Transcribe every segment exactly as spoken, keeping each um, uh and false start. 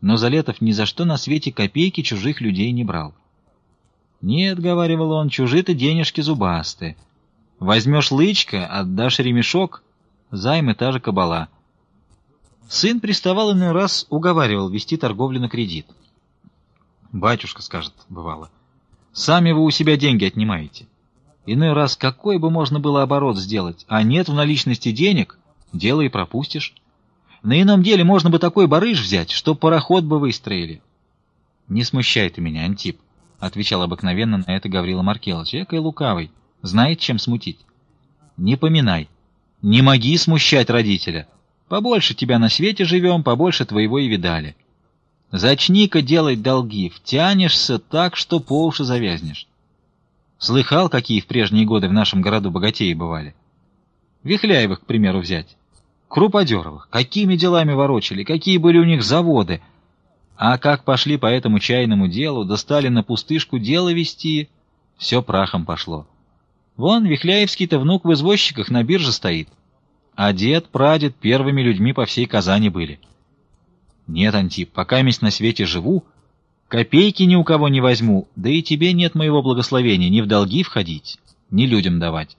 но Залетов ни за что на свете копейки чужих людей не брал. «Нет, — говаривал он, — чужие-то денежки зубастые. Возьмешь лычка, отдашь ремешок, займы та же кабала». Сын приставал иной раз, уговаривал вести торговлю на кредит. «Батюшка, — скажет, бывало, — сами вы у себя деньги отнимаете. Иной раз какой бы можно было оборот сделать, а нет в наличности денег, дело и пропустишь. На ином деле можно бы такой барыш взять, что пароход бы выстроили». «Не смущай ты меня, Антип, — отвечал обыкновенно на это Гаврила Маркелыч, — экой лукавый, знает, чем смутить. Не поминай, не моги смущать родителя. Побольше тебя на свете живем, побольше твоего и видали. Зачни-ка делать долги, втянешься так, что по уши завязнешь. Слыхал, какие в прежние годы в нашем городу богатеи бывали? Вихляевых, к примеру, взять. Круподеровых. Какими делами ворочали, какие были у них заводы. А как пошли по этому чайному делу, да стали на пустышку дело вести, все прахом пошло. Вон Вихляевский-то внук в извозчиках на бирже стоит. А дед, прадед первыми людьми по всей Казани были. Нет, Антип, пока месть на свете живу, копейки ни у кого не возьму, да и тебе нет моего благословения ни в долги входить, ни людям давать.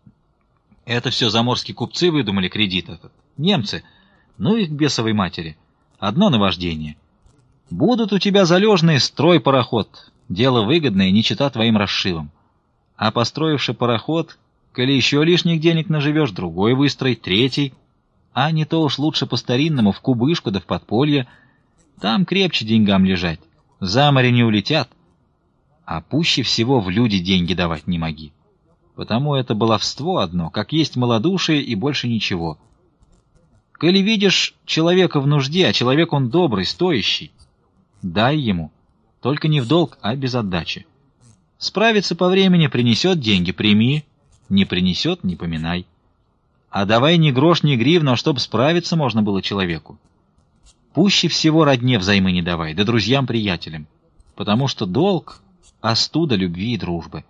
Это все заморские купцы выдумали кредит этот. Немцы, ну их к бесовой матери. Одно наваждение. Будут у тебя залежные, строй пароход. Дело выгодное, не чета твоим расшивам. А построивши пароход, коли еще лишних денег наживешь, другой выстрой, третий. А не то уж лучше по-старинному, в кубышку да в подполье. Там крепче деньгам лежать. За море не улетят. А пуще всего в люди деньги давать не моги. Потому это баловство одно, как есть малодушие и больше ничего. Коли видишь человека в нужде, а человек он добрый, стоящий, дай ему, только не в долг, а без отдачи. Справится по времени, принесет деньги, прими, не принесет — не поминай. А давай ни грош, ни гривну, а чтоб справиться можно было человеку. Пуще всего родне взаймы не давай, да друзьям-приятелям, потому что долг — остуда любви и дружбы.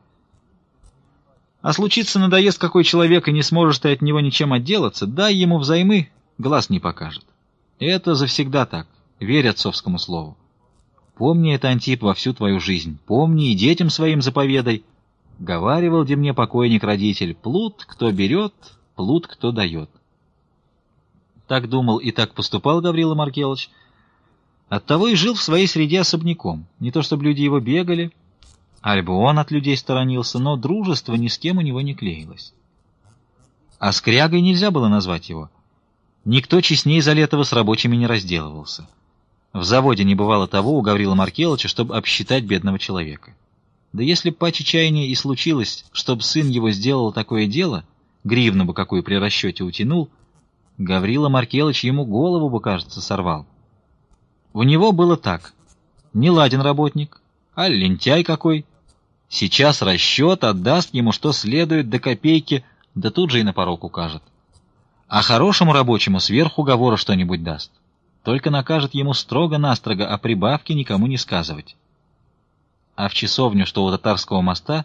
А случится надоест какой человек, и не сможешь ты от него ничем отделаться, дай ему взаймы, глаз не покажет. Это завсегда так, верь отцовскому слову. Помни это, Антип, во всю твою жизнь, помни и детям своим заповедай. Говаривал де мне покойник-родитель: плут, кто берет, плут, кто дает. Так думал и так поступал Гаврила Маркелыч. Оттого и жил в своей среде особняком. Не то чтобы люди его бегали, альбо он от людей сторонился, но дружество ни с кем у него не клеилось. А скрягой нельзя было назвать его. Никто честнее Залетова с рабочими не разделывался. В заводе не бывало того у Гаврила Маркелыча, чтобы обсчитать бедного человека. Да если б по чаяния и случилось, чтобы сын его сделал такое дело, гривну бы какую при расчете утянул, Гаврила Маркелыч ему голову бы, кажется, сорвал. У него было так: не ладен работник, а лентяй какой. Сейчас расчет отдаст ему, что следует, до копейки, да тут же и на порог укажет. А хорошему рабочему сверху уговора что-нибудь даст. Только накажет ему строго-настрого о прибавке никому не сказывать. А в часовню, что у Татарского моста,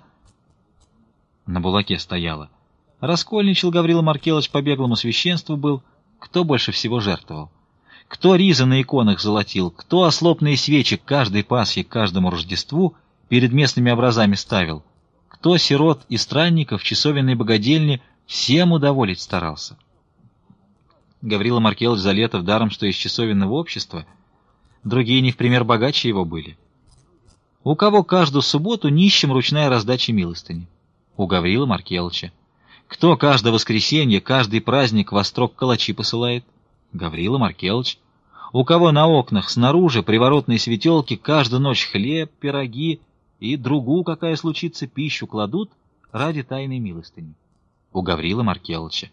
на булаке стояла, раскольничал Гаврила Маркелыч, по беглому священству был, кто больше всего жертвовал. Кто ризы на иконах золотил, кто ослопные свечи к каждой Пасхе, к каждому Рождеству перед местными образами ставил, кто сирот и странников в часовенной богадельне всем удоволить старался. Гаврила Маркелыч Залетов даром, что из часовенного общества, другие не в пример богаче его были. У кого каждую субботу нищим ручная раздача милостыни? У Гаврила Маркелыча. Кто каждое воскресенье, каждый праздник во строк калачи посылает? Гаврила Маркелыч. У кого на окнах снаружи приворотные светелки каждую ночь хлеб, пироги и другую, какая случится, пищу кладут ради тайной милостыни? У Гаврила Маркелыча.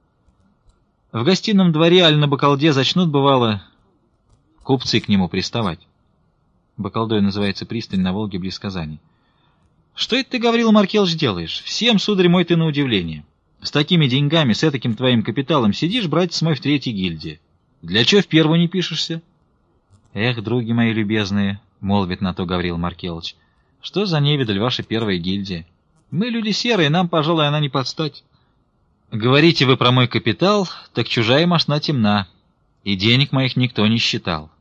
В гостином дворе аль на бакалде зачнут, бывало, купцы к нему приставать. Бакалдой называется пристань на Волге близ Казани. Что это ты, Гаврила Маркелыч, делаешь? Всем, сударь мой, ты на удивление. С такими деньгами, с этаким твоим капиталом сидишь, братец мой, в третьей гильдии. Для чего в первую не пишешься? Эх, други мои любезные, молвит на то Гаврила Маркелыч, что за невидаль ваша первая гильдия? Мы люди серые, нам, пожалуй, она не подстать. Говорите вы про мой капитал, так чужая мошна темна, и денег моих никто не считал.